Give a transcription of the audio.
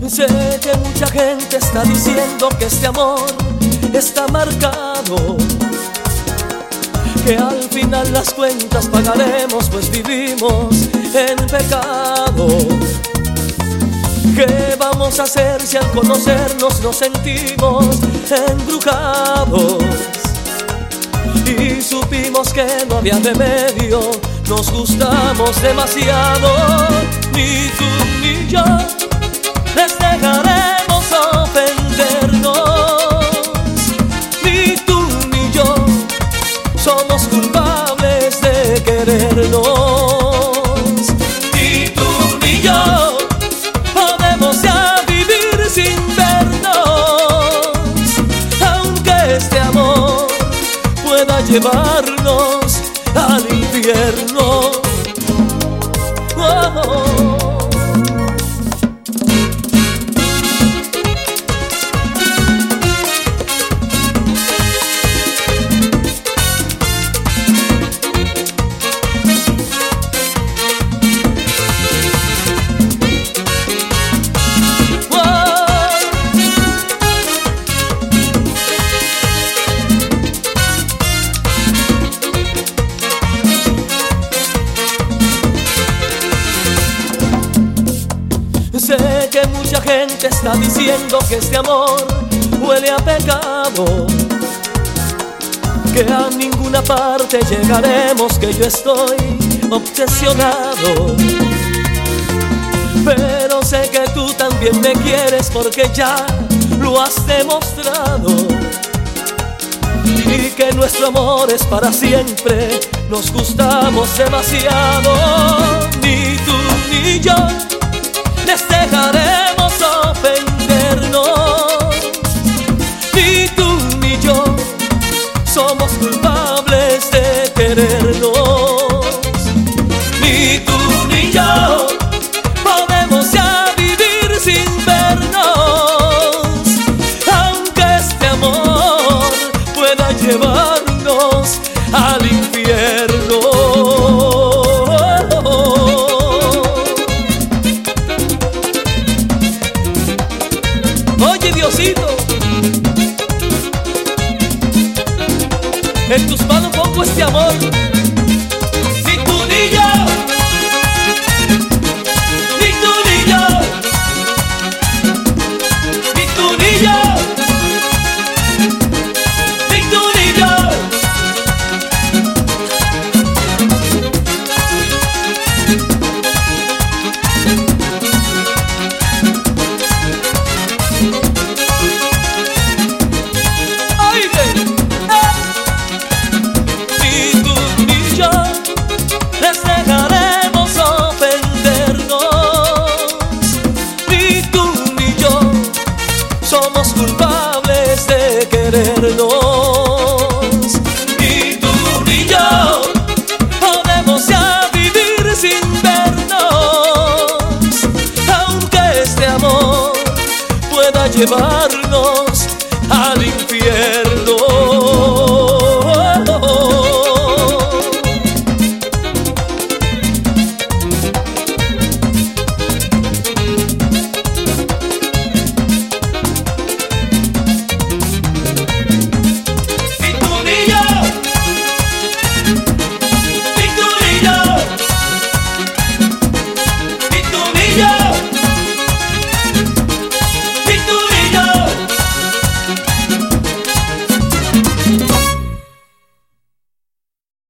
Sé que mucha gente está diciendo que este amor está marcado, que al final las cuentas pagaremos, pues vivimos en pecado. ¿Qué vamos a hacer si al conocernos nos sentimos embrujados? Y supimos que no había remedio, nos gustamos demasiado. Ni tú ni yo les dejaremos ofendernos, ni tú ni yo somos culpables de querernos. Ni tú ni yo podemos ya vivir sin vernos, aunque este amor pueda llevarnos al infierno. Sé que mucha gente está diciendo que este amor huele a pecado, que a ninguna parte llegaremos, que yo estoy obsesionado. Pero sé que tú también me quieres, porque ya lo has demostrado, y que nuestro amor es para siempre, nos gustamos demasiado. Ni tú ni yo les dejaremos ofendernos, ni tú ni yo somos culpables de querernos. Ni tú ni yo podemos ya vivir sin vernos, aunque este amor pueda llevarnos al infierno. Oye, Diosito, en tus manos pongo este amor. Ni tú ni yo, ni tú ni yo, ni tú ni yo, ni tú ni yo. Somos culpables de querernos. Ni tú ni yo podemos ya vivir sin vernos, aunque este amor pueda llevarnos al infierno. Yeah.